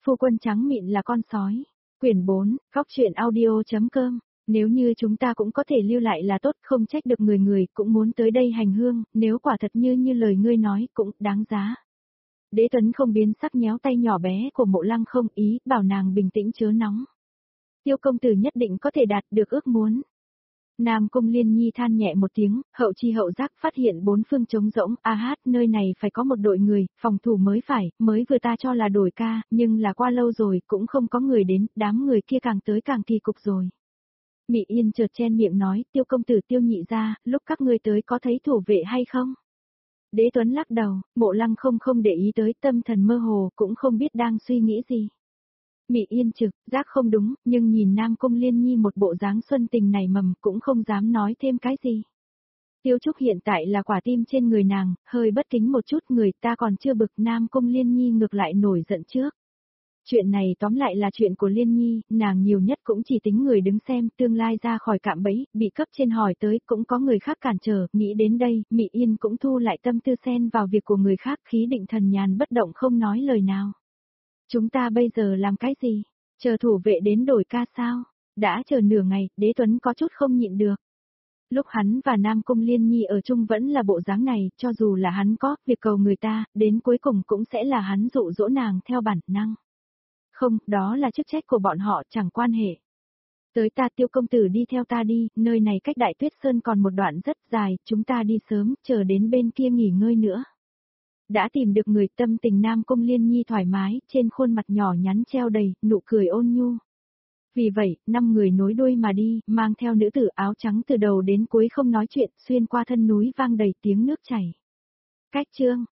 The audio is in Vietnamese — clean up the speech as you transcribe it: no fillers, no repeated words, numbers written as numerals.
Phu quân trắng mịn là con sói. Quyển 4, góc truyện audio.com. Nếu như chúng ta cũng có thể lưu lại là tốt, không trách được người cũng muốn tới đây hành hương, nếu quả thật như lời ngươi nói cũng đáng giá. Đế Tuấn không biến sắc nhéo tay nhỏ bé của Mộ Lăng không, ý bảo nàng bình tĩnh chớ nóng. Tiêu công tử nhất định có thể đạt được ước muốn. Nam Cung Liên Nhi than nhẹ một tiếng, hậu chi hậu giác phát hiện bốn phương trống rỗng, nơi này phải có một đội người, phòng thủ mới vừa ta cho là đổi ca, nhưng là qua lâu rồi cũng không có người đến, đám người kia càng tới càng kỳ cục rồi. Mị Yên chợt chen miệng nói, Tiêu công tử Tiêu nhị gia, lúc các ngươi tới có thấy thủ vệ hay không? Đế Tuấn lắc đầu, Mộ Lăng không để ý tới, tâm thần mơ hồ, cũng không biết đang suy nghĩ gì. Mị Yên trực, giác không đúng, nhưng nhìn Nam Cung Liên Nhi một bộ dáng xuân tình này mầm cũng không dám nói thêm cái gì. Tiêu Trúc hiện tại là quả tim trên người nàng, hơi bất kính một chút, người ta còn chưa bực, Nam Cung Liên Nhi ngược lại nổi giận trước. Chuyện này tóm lại là chuyện của Liên Nhi, nàng nhiều nhất cũng chỉ tính người đứng xem, tương lai ra khỏi cạm bẫy, bị cấp trên hỏi tới cũng có người khác cản trở, nghĩ đến đây, Mị Yên cũng thu lại tâm tư xen vào việc của người khác, khí định thần nhàn bất động không nói lời nào. Chúng ta bây giờ làm cái gì? Chờ thủ vệ đến đổi ca sao? Đã chờ nửa ngày, Đế Tuấn có chút không nhịn được. Lúc hắn và Nam Cung Liên Nhi ở chung vẫn là bộ dáng này, cho dù là hắn có việc cầu người ta, đến cuối cùng cũng sẽ là hắn dụ dỗ nàng theo bản năng. Không, đó là chức trách của bọn họ, chẳng quan hệ. Tới ta, Tiêu công tử đi theo ta đi, nơi này cách Đại Tuyết Sơn còn một đoạn rất dài, chúng ta đi sớm, chờ đến bên kia nghỉ ngơi nữa. Đã tìm được người, tâm tình Nam Cung Liên Nhi thoải mái, trên khuôn mặt nhỏ nhắn treo đầy, nụ cười ôn nhu. Vì vậy, 5 người nối đuôi mà đi, mang theo nữ tử áo trắng từ đầu đến cuối không nói chuyện, xuyên qua thân núi vang đầy tiếng nước chảy. Cách chương